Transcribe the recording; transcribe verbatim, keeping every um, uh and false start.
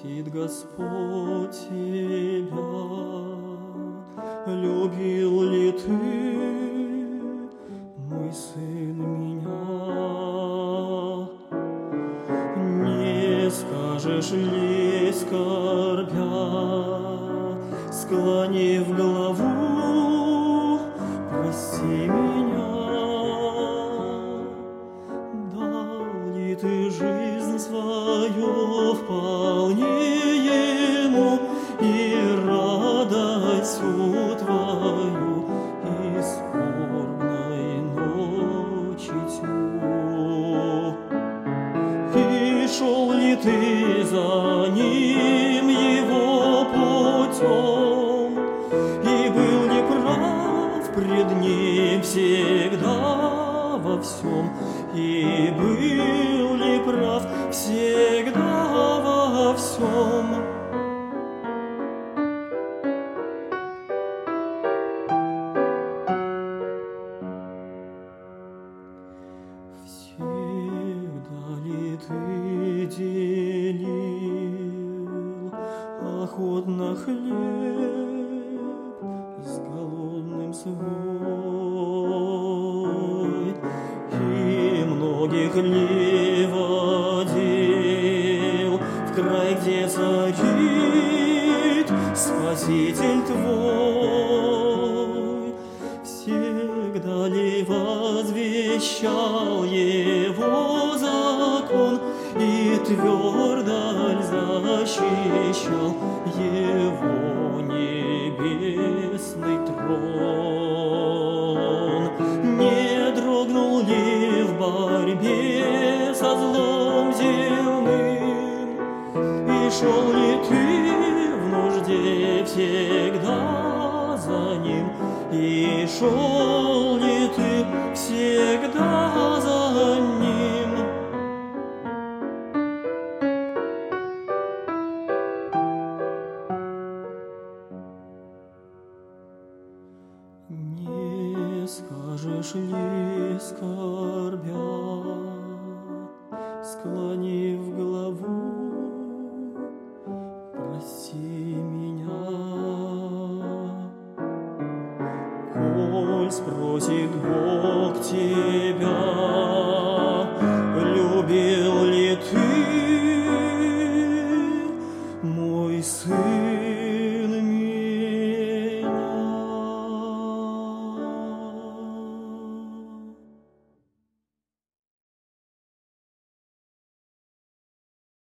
спросит Господь тебя, любил ли ты, мой сын, меня? Не скажешь ли, скорбя, склонив голову, прости меня? Дал ли ты жизнь свою вполне ему и радостью твою и скорбной ночи тьму? И шел ли ты за ним его путем, и был ли прав пред ним всегда во всем, и был ли прав всегда во всем? Всегда ли ты делил охотно хлеб с голодным свой, и многих ли водил в край, где царит Спаситель твой? Всегда ли возвещал его закон и твердо ль защищал его небесный трон? Не дрогнул ли в борьбе со злом земным, и шел ли ты в нужде всегда за ним, и шел ли ты всегда за ним? Не скажешь ли, скорбя, склонив голову, прости меня? Коль спросит Бог тебя, любил ли ты,